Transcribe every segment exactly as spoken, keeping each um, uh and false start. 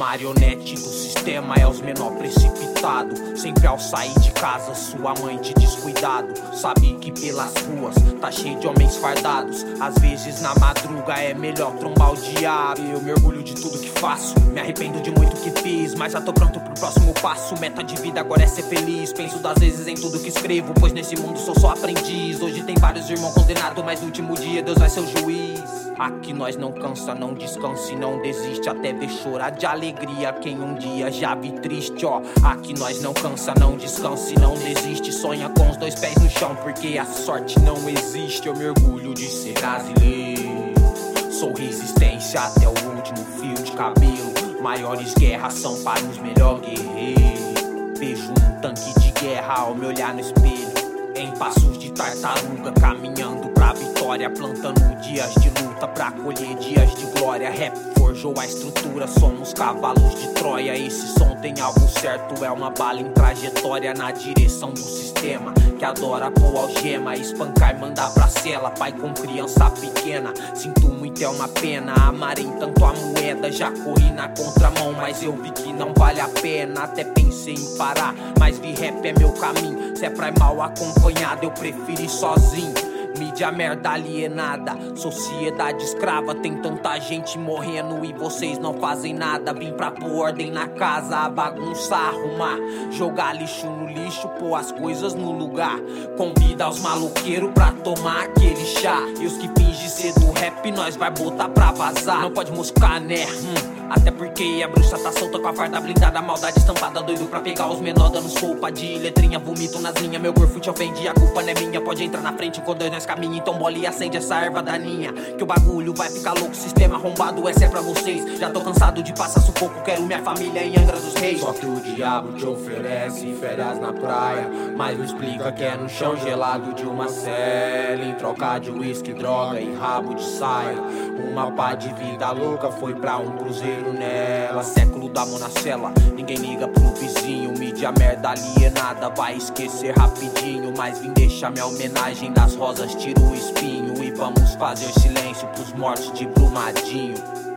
marionete do sistema é os menor precipitado. Sempre ao sair de casa, sua mãe de descuidado. Sabe que pelas ruas tá cheio de homens fardados. Às vezes na madruga é melhor trombar o diabo. Eu me orgulho de tudo que faço, me arrependo de muito que fiz, mas já tô pronto pro próximo passo. Meta de vida agora é ser feliz. Penso das vezes em tudo que escrevo, pois nesse mundo sou só aprendiz. Hoje tem vários irmãos condenados, mas no último dia Deus vai ser o juiz. Aqui nós não cansa, não descansa e não desiste, até ver chorar de alegria quem um dia já vi triste, ó. Aqui nós não cansa, não descansa e não desiste, sonha com os dois pés no chão, porque a sorte não existe. Eu me orgulho de ser brasileiro, sou resistência até o último fio de cabelo. Maiores guerras são para os melhores guerreiros. Vejo um tanque de guerra ao me olhar no espelho, em passos de tartaruga, caminhando pra vitória, plantando dias de luta pra colher dias de glória. Rap forjou a estrutura, somos cavalos de Troia. Esse som tem algo certo, é uma bala em trajetória na direção do sistema que adora pôr algema, espancar e mandar pra cela. Pai com criança pequena, sinto muito, é uma pena. Amarei tanto a moeda, já corri na contramão, mas eu vi que não vale a pena. Até pensei em parar, mas vi rap é meu caminho. Se é pra ir mal acompanhado, eu prefiro ir sozinho. Mídia merda alienada, sociedade escrava. Tem tanta gente morrendo e vocês não fazem nada. Vim pra pôr ordem na casa, a bagunça arrumar, jogar lixo no lixo, pôr as coisas no lugar. Convida os maloqueiros pra tomar aquele chá. E os que fingem ser do rap, nós vai botar pra vazar. Não pode moscar, né? Hum. Até porque a bruxa tá solta com a farda blindada, a maldade estampada, doido pra pegar os menor dando sopa de letrinha, vomito nas linhas. Meu gorfo te ofende, a culpa não é minha. Pode entrar na frente quando nós caminha, então bola e acende essa erva daninha, que o bagulho vai ficar louco. Sistema arrombado, essa é pra vocês. Já tô cansado de passar sufoco, quero minha família em Angra dos Reis. Só que o diabo te oferece férias na praia, mas não explica que é no chão gelado de uma cela, em troca de uísque, droga e rabo de saia. Uma pá de vida louca foi pra um cruzeiro nela. Século da monacela, ninguém liga pro vizinho. Mídia merda alienada, vai esquecer rapidinho. Mas vim deixar minha homenagem das rosas, tira o espinho. E vamos fazer silêncio pros mortos de Brumadinho.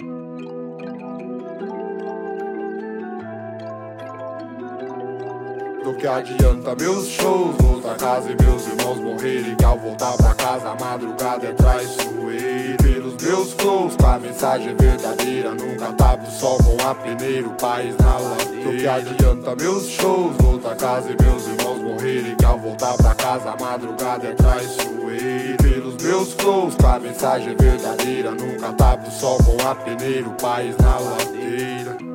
Do que adianta meus shows, voltar a casa e meus irmãos morrerem, que ao voltar pra casa a madrugada é traiçoeira. Pelos meus flows, com a mensagem verdadeira, nunca tapa o sol com a peneira, o país na ladeira. Do que adianta meus shows, voltar a casa e meus irmãos morrerem, que ao voltar pra casa a madrugada é traiçoeira. Pelos meus flows, com a mensagem verdadeira, nunca tapa o sol com a peneira, o país na ladeira.